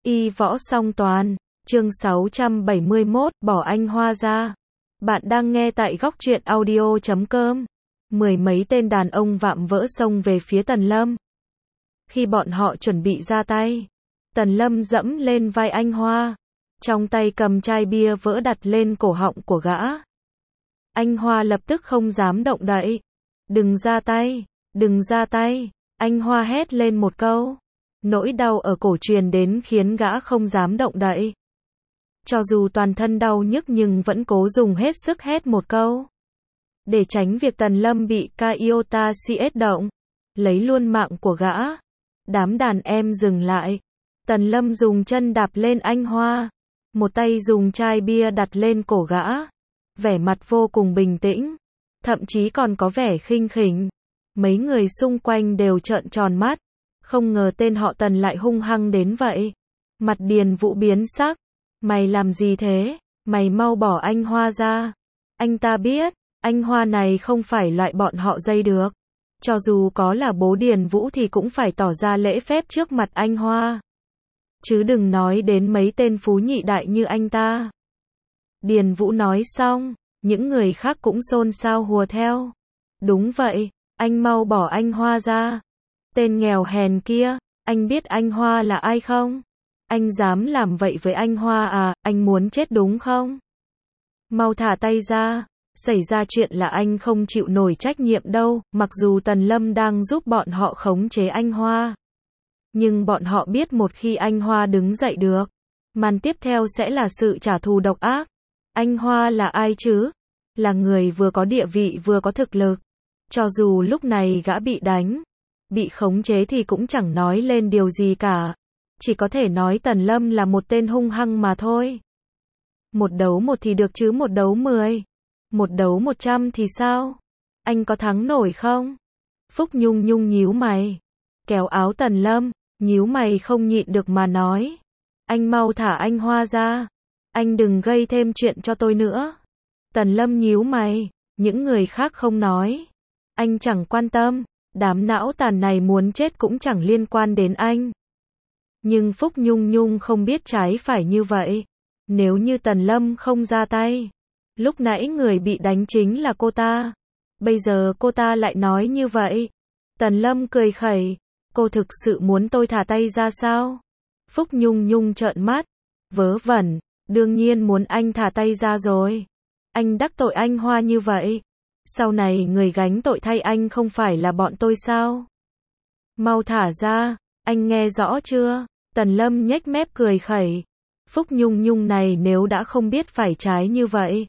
Y võ song toàn, chương 671, bỏ anh Hoa ra. Bạn đang nghe tại góc truyện audio.com. Mười mấy tên đàn ông vạm vỡ xông về phía Tần Lâm. Khi bọn họ chuẩn bị ra tay, Tần Lâm dẫm lên vai anh Hoa, trong tay cầm chai bia vỡ đặt lên cổ họng của gã. Anh Hoa lập tức không dám động đậy. Đừng ra tay, đừng ra tay, anh Hoa hét lên một câu. Nỗi đau ở cổ truyền đến khiến gã không dám động đậy. Cho dù toàn thân đau nhức nhưng vẫn cố dùng hết sức hét một câu. Để tránh việc Tần Lâm bị Kaiota CS động, lấy luôn mạng của gã. Đám đàn em dừng lại. Tần Lâm dùng chân đạp lên anh Hoa, một tay dùng chai bia đặt lên cổ gã. Vẻ mặt vô cùng bình tĩnh, thậm chí còn có vẻ khinh khỉnh. Mấy người xung quanh đều trợn tròn mắt. Không ngờ tên họ Tần lại hung hăng đến vậy. Mặt Điền Vũ biến sắc. Mày làm gì thế? Mày mau bỏ anh Hoa ra. Anh ta biết, anh Hoa này không phải loại bọn họ dây được. Cho dù có là bố Điền Vũ thì cũng phải tỏ ra lễ phép trước mặt anh Hoa. Chứ đừng nói đến mấy tên phú nhị đại như anh ta. Điền Vũ nói xong, những người khác cũng xôn xao hùa theo. Đúng vậy, anh mau bỏ anh Hoa ra. Tên nghèo hèn kia, anh biết anh Hoa là ai không? Anh dám làm vậy với anh Hoa à, anh muốn chết đúng không? Mau thả tay ra, xảy ra chuyện là anh không chịu nổi trách nhiệm đâu, mặc dù Tần Lâm đang giúp bọn họ khống chế anh Hoa. Nhưng bọn họ biết một khi anh Hoa đứng dậy được, màn tiếp theo sẽ là sự trả thù độc ác. Anh Hoa là ai chứ? Là người vừa có địa vị vừa có thực lực. Cho dù lúc này gã bị đánh, bị khống chế thì cũng chẳng nói lên điều gì cả. Chỉ có thể nói Tần Lâm là một tên hung hăng mà thôi. Một đấu một thì được chứ một đấu 10. Một đấu 100 thì sao? Anh có thắng nổi không? Phúc Nhung Nhung nhíu mày, kéo áo Tần Lâm, nhíu mày không nhịn được mà nói. Anh mau thả anh Hoa ra. Anh đừng gây thêm chuyện cho tôi nữa. Tần Lâm nhíu mày, những người khác không nói. Anh chẳng quan tâm. Đám não tàn này muốn chết cũng chẳng liên quan đến anh. Nhưng Phúc Nhung Nhung không biết trái phải như vậy. Nếu như Tần Lâm không ra tay, lúc nãy người bị đánh chính là cô ta. Bây giờ cô ta lại nói như vậy. Tần Lâm cười khẩy. Cô thực sự muốn tôi thả tay ra sao? Phúc Nhung Nhung trợn mắt. Vớ vẩn, đương nhiên muốn anh thả tay ra rồi. Anh đắc tội anh Hoa như vậy. Sau này người gánh tội thay anh không phải là bọn tôi sao? Mau thả ra, anh nghe rõ chưa? Tần Lâm nhếch mép cười khẩy. Phúc Nhung Nhung này nếu đã không biết phải trái như vậy.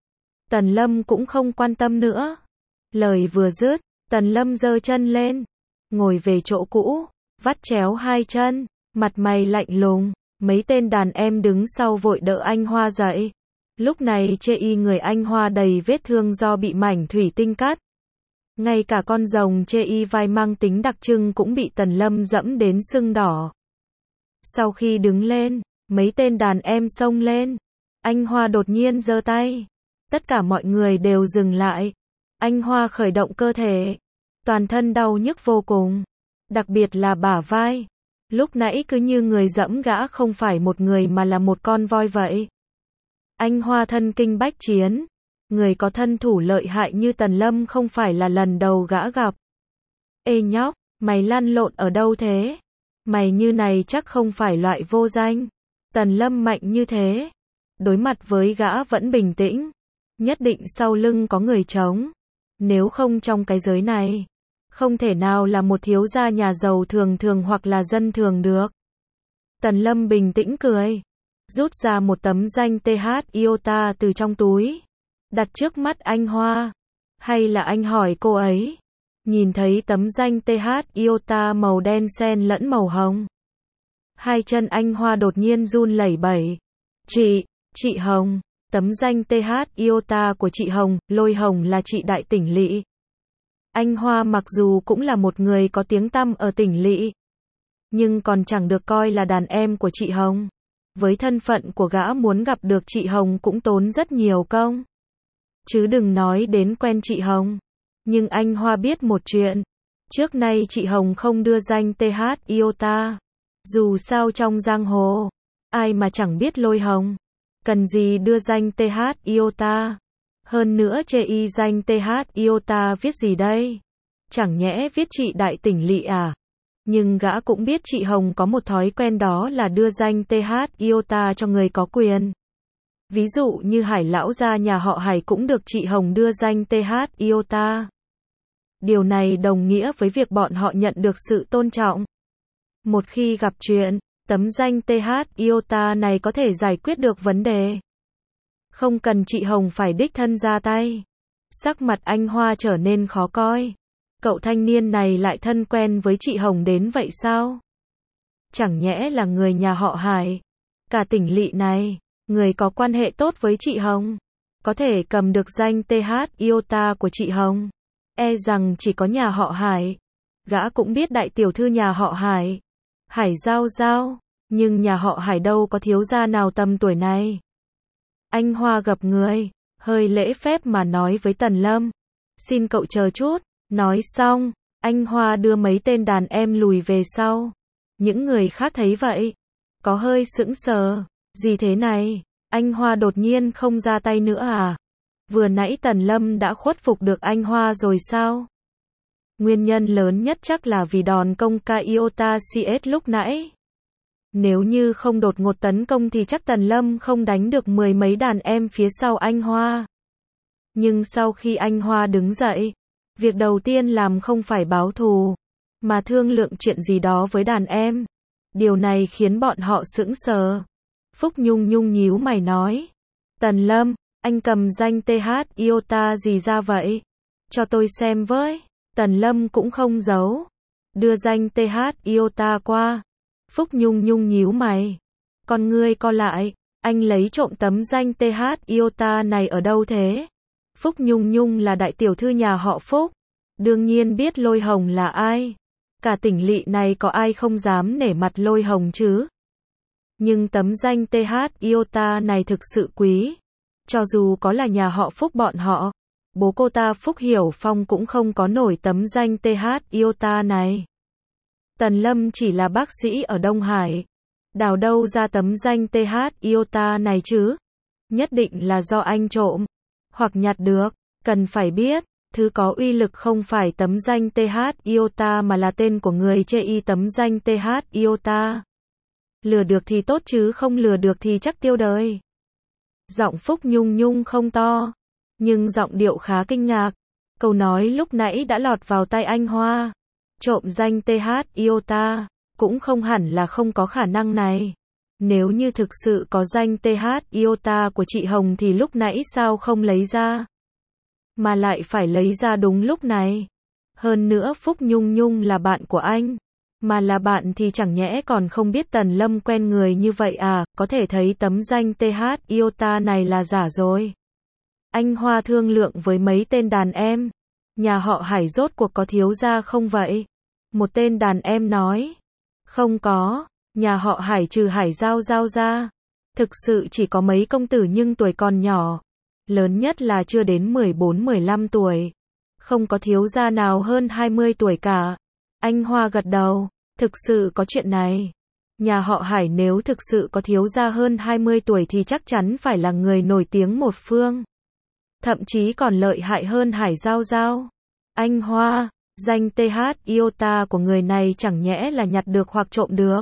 Tần Lâm cũng không quan tâm nữa. Lời vừa dứt, Tần Lâm giơ chân lên, ngồi về chỗ cũ, vắt chéo hai chân, mặt mày lạnh lùng. Mấy tên đàn em đứng sau vội đỡ anh Hoa dậy. Lúc này chê y người anh Hoa đầy vết thương do bị mảnh thủy tinh cắt. Ngay cả con rồng chê y vai mang tính đặc trưng cũng bị Tần Lâm dẫm đến sưng đỏ. Sau khi đứng lên, mấy tên đàn em xông lên. Anh Hoa đột nhiên giơ tay. Tất cả mọi người đều dừng lại. Anh Hoa khởi động cơ thể. Toàn thân đau nhức vô cùng. Đặc biệt là bả vai. Lúc nãy cứ như người dẫm gã không phải một người mà là một con voi vậy. Anh Hoa thân kinh bách chiến. Người có thân thủ lợi hại như Tần Lâm không phải là lần đầu gã gặp. Ê nhóc, mày lăn lộn ở đâu thế? Mày như này chắc không phải loại vô danh. Tần Lâm mạnh như thế. Đối mặt với gã vẫn bình tĩnh. Nhất định sau lưng có người chống. Nếu không trong cái giới này, không thể nào là một thiếu gia nhà giàu thường thường hoặc là dân thường được. Tần Lâm bình tĩnh cười. Rút ra một tấm danh TH Iota từ trong túi. Đặt trước mắt anh Hoa. Hay là anh hỏi cô ấy. Nhìn thấy tấm danh TH Iota màu đen xen lẫn màu hồng. Hai chân anh Hoa đột nhiên run lẩy bẩy. Chị Hồng. Tấm danh TH Iota của chị Hồng, Lôi Hồng là chị đại tỉnh lỵ. Anh Hoa mặc dù cũng là một người có tiếng tăm ở tỉnh lỵ, nhưng còn chẳng được coi là đàn em của chị Hồng. Với thân phận của gã muốn gặp được chị Hồng cũng tốn rất nhiều công. Chứ đừng nói đến quen chị Hồng. Nhưng anh Hoa biết một chuyện. Trước nay chị Hồng không đưa danh TH Iota. Dù sao trong giang hồ, ai mà chẳng biết Lôi Hồng. Cần gì đưa danh TH Iota. Hơn nữa chê y danh TH Iota viết gì đây? Chẳng nhẽ viết chị đại tỉnh lỵ à? Nhưng gã cũng biết chị Hồng có một thói quen, đó là đưa danh TH Iota cho người có quyền. Ví dụ như Hải lão gia nhà họ Hải cũng được chị Hồng đưa danh TH Iota. Điều này đồng nghĩa với việc bọn họ nhận được sự tôn trọng. Một khi gặp chuyện, tấm danh TH Iota này có thể giải quyết được vấn đề. Không cần chị Hồng phải đích thân ra tay. Sắc mặt anh Hoa trở nên khó coi. Cậu thanh niên này lại thân quen với chị Hồng đến vậy sao? Chẳng nhẽ là người nhà họ Hải? Cả tỉnh lỵ này, người có quan hệ tốt với chị Hồng, có thể cầm được danh TH Iota của chị Hồng. E rằng chỉ có nhà họ Hải. Gã cũng biết đại tiểu thư nhà họ Hải, Hải Giao Giao, nhưng nhà họ Hải đâu có thiếu gia nào tầm tuổi này. Anh Hoa gập người, hơi lễ phép mà nói với Tần Lâm. Xin cậu chờ chút. Nói xong, anh Hoa đưa mấy tên đàn em lùi về sau. Những người khác thấy vậy, có hơi sững sờ. Gì thế này? Anh Hoa đột nhiên không ra tay nữa à? Vừa nãy Tần Lâm đã khuất phục được anh Hoa rồi sao? Nguyên nhân lớn nhất chắc là vì đòn công ca Iota CS lúc nãy. Nếu như không đột ngột tấn công thì chắc Tần Lâm không đánh được mười mấy đàn em phía sau anh Hoa. Nhưng sau khi anh Hoa đứng dậy, việc đầu tiên làm không phải báo thù, mà thương lượng chuyện gì đó với đàn em. Điều này khiến bọn họ sững sờ. Phúc Nhung Nhung nhíu mày nói. Tần Lâm, anh cầm danh TH Iota gì ra vậy? Cho tôi xem với. Tần Lâm cũng không giấu. Đưa danh TH Iota qua. Phúc Nhung Nhung nhíu mày. Con ngươi co lại. Anh lấy trộm tấm danh TH Iota này ở đâu thế? Phúc Nhung Nhung là đại tiểu thư nhà họ Phúc. Đương nhiên biết Lôi Hồng là ai. Cả tỉnh lỵ này có ai không dám nể mặt Lôi Hồng chứ? Nhưng tấm danh TH Iota này thực sự quý. Cho dù có là nhà họ Phúc bọn họ, bố cô ta Phúc Hiểu Phong cũng không có nổi tấm danh TH Iota này. Tần Lâm chỉ là bác sĩ ở Đông Hải. Đào đâu ra tấm danh TH Iota này chứ? Nhất định là do anh trộm, hoặc nhặt được. Cần phải biết, thứ có uy lực không phải tấm danh TH Iota mà là tên của người chê y tấm danh TH Iota. Lừa được thì tốt chứ không lừa được thì chắc tiêu đời. Giọng Phúc Nhung Nhung không to, nhưng giọng điệu khá kinh ngạc. Câu nói lúc nãy đã lọt vào tai anh Hoa. Trộm danh TH Iota, cũng không hẳn là không có khả năng này. Nếu như thực sự có danh TH Iota của chị Hồng thì lúc nãy sao không lấy ra? Mà lại phải lấy ra đúng lúc này. Hơn nữa Phúc Nhung Nhung là bạn của anh. Mà là bạn thì chẳng nhẽ còn không biết Tần Lâm quen người như vậy à? Có thể thấy tấm danh TH Iota này là giả rồi. Anh Hoa thương lượng với mấy tên đàn em. Nhà họ Hải rốt cuộc có thiếu gia không vậy? Một tên đàn em nói. Không có, nhà họ Hải trừ Hải Giao Giao ra. Thực sự chỉ có mấy công tử nhưng tuổi còn nhỏ. Lớn nhất là chưa đến 14-15 tuổi. Không có thiếu gia nào hơn 20 tuổi cả. Anh Hoa gật đầu. Thực sự có chuyện này. Nhà họ Hải nếu thực sự có thiếu gia hơn 20 tuổi thì chắc chắn phải là người nổi tiếng một phương. Thậm chí còn lợi hại hơn Hải Giao Giao. Anh Hoa, danh TH Iota của người này chẳng nhẽ là nhặt được hoặc trộm được?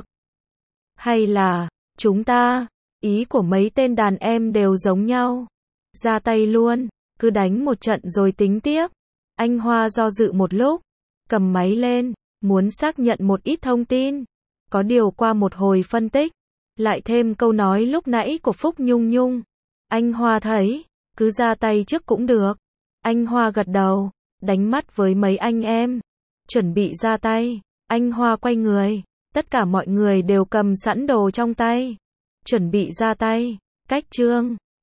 Hay là, chúng ta, ý của mấy tên đàn em đều giống nhau. Ra tay luôn, cứ đánh một trận rồi tính tiếp. Anh Hoa do dự một lúc, cầm máy lên, muốn xác nhận một ít thông tin. Có điều qua một hồi phân tích, lại thêm câu nói lúc nãy của Phúc Nhung Nhung. Anh Hoa thấy, cứ ra tay trước cũng được. Anh Hoa gật đầu, đánh mắt với mấy anh em. Chuẩn bị ra tay, anh Hoa quay người. Tất cả mọi người đều cầm sẵn đồ trong tay. Chuẩn bị ra tay, cách chương.